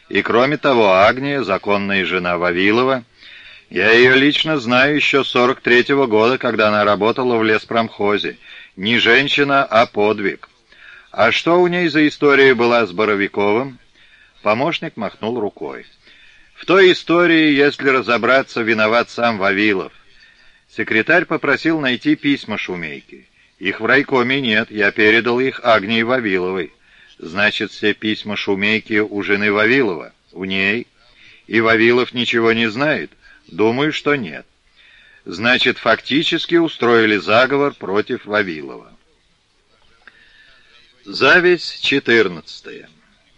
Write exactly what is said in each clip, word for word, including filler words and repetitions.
И кроме того, Агния, законная жена Вавилова, я ее лично знаю еще с сорок третьего года, когда она работала в леспромхозе. Не женщина, а подвиг. А что у ней за история была с Боровиковым? Помощник махнул рукой. В той истории, если разобраться, виноват сам Вавилов. Секретарь попросил найти письма Шумейки. Их в райкоме нет, я передал их Агнии Вавиловой. Значит, все письма Шумейки у жены Вавилова, у ней. И Вавилов ничего не знает? Думаю, что нет. Значит, фактически устроили заговор против Вавилова. Зависть четырнадцатая.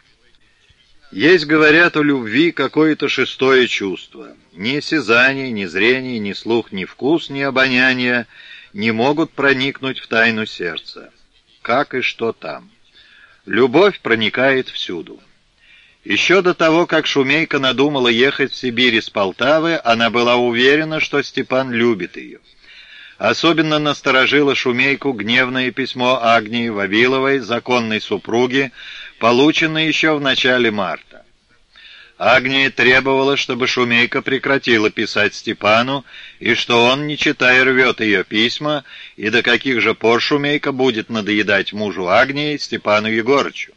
Есть, говорят, у любви какое-то шестое чувство. Ни осязание, ни зрение, ни слух, ни вкус, ни обоняние не могут проникнуть в тайну сердца. Как и что там. Любовь проникает всюду. Еще до того, как Шумейка надумала ехать в Сибирь из Полтавы, она была уверена, что Степан любит ее. Особенно насторожило Шумейку гневное письмо Агнии Вавиловой, законной супруги, полученное еще в начале марта. Агния требовала, чтобы Шумейка прекратила писать Степану, и что он, не читая, рвет ее письма, и до каких же пор Шумейка будет надоедать мужу Агнии, Степану Егорычу.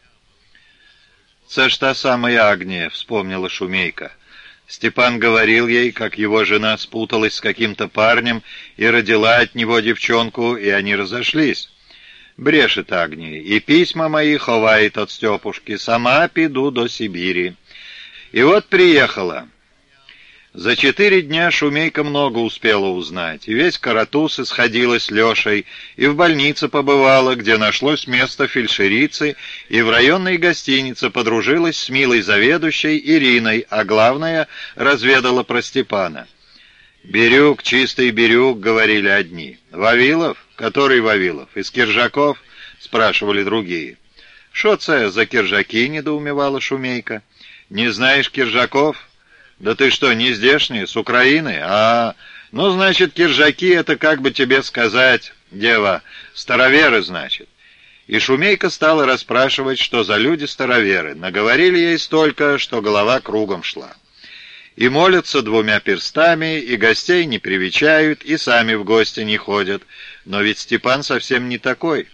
«Це ж та самая Агния», — вспомнила Шумейка. Степан говорил ей, как его жена спуталась с каким-то парнем и родила от него девчонку, и они разошлись. Брешет Агния, и письма мои ховает от Степушки, сама пойду до Сибири. И вот приехала. За четыре дня Шумейка много успела узнать, и весь Каратус исходилась с Лешей, и в больнице побывала, где нашлось место фельдшерицы, и в районной гостинице подружилась с милой заведующей Ириной, а главное, разведала про Степана. «Бирюк, чистый Бирюк», — говорили одни. «Вавилов? Который Вавилов? Из Киржаков?» — спрашивали другие. «Шо це за Киржаки?» — недоумевала Шумейка. «Не знаешь Киржаков? Да ты что, не здешний, с Украины? А, ну, значит, Киржаки — это, как бы тебе сказать, дева, староверы, значит». И Шумейка стала расспрашивать, что за люди-староверы. Наговорили ей столько, что голова кругом шла. И молятся двумя перстами, и гостей не привечают, и сами в гости не ходят. Но ведь Степан совсем не такой.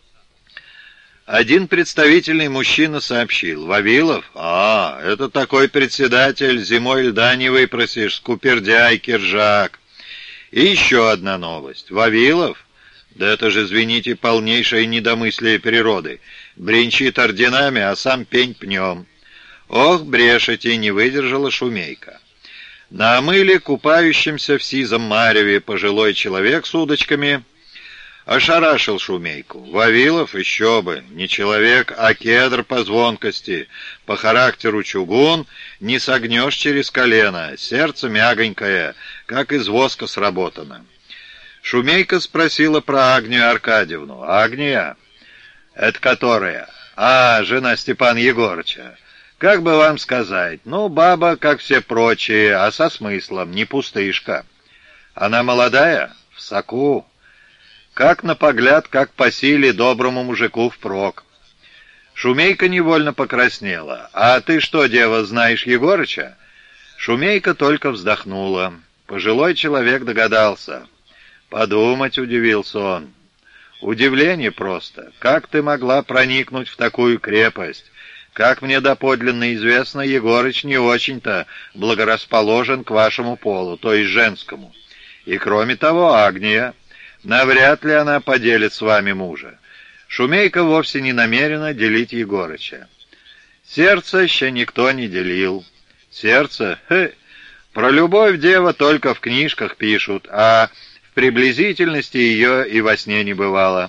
Один представительный мужчина сообщил: «Вавилов? А, это такой председатель, зимой льда не выпросишь, скупердяй, киржак». И еще одна новость. «Вавилов? Да это же, извините, полнейшее недомыслие природы. Бренчит орденами, а сам пень пнем». «Ох, брешете!» — не выдержала Шумейка. На омыле, купающемся в сизом мареве, пожилой человек с удочками ошарашил Шумейку. «Вавилов? Еще бы! Не человек, а кедр по звонкости, по характеру чугун, не согнешь через колено, сердце мягонькое, как из воска сработано». Шумейка спросила про Агнию Аркадьевну. «Агния? Это которая? А, жена Степана Егорыча. Как бы вам сказать, ну, баба, как все прочие, а со смыслом, не пустышка. Она молодая? В соку. Как на погляд, как по силе доброму мужику впрок». Шумейка невольно покраснела. «А ты что, дева, знаешь Егорыча?» Шумейка только вздохнула. Пожилой человек догадался. «Подумать», — удивился он. «Удивление просто. Как ты могла проникнуть в такую крепость? Как мне доподлинно известно, Егорыч не очень-то благорасположен к вашему полу, то есть женскому. И кроме того, Агния, навряд ли она поделит с вами мужа». Шумейка вовсе не намерена делить Егорыча. Сердце еще никто не делил. Сердце? Хе! Про любовь, дева, только в книжках пишут, а в приблизительности ее и во сне не бывало.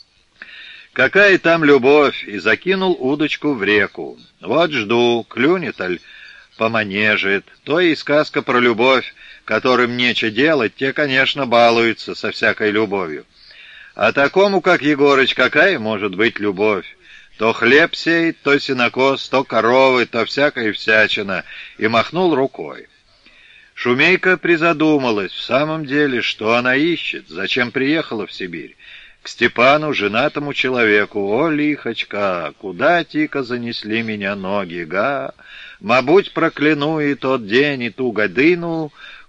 Какая там любовь? И закинул удочку в реку. Вот жду, клюнет аль поманежит. То и сказка про любовь, которым нечего делать, те, конечно, балуются со всякой любовью. А такому, как Егорыч, какая может быть любовь? То хлеб сеет, то сенокос, то коровы, то всякая всячина. И махнул рукой. Шумейка призадумалась, в самом деле, что она ищет, зачем приехала в Сибирь. К Степану, женатому человеку. О, лихочка, куда тика занесли меня ноги, га? Мабуть, прокляну и тот день, и ту годину,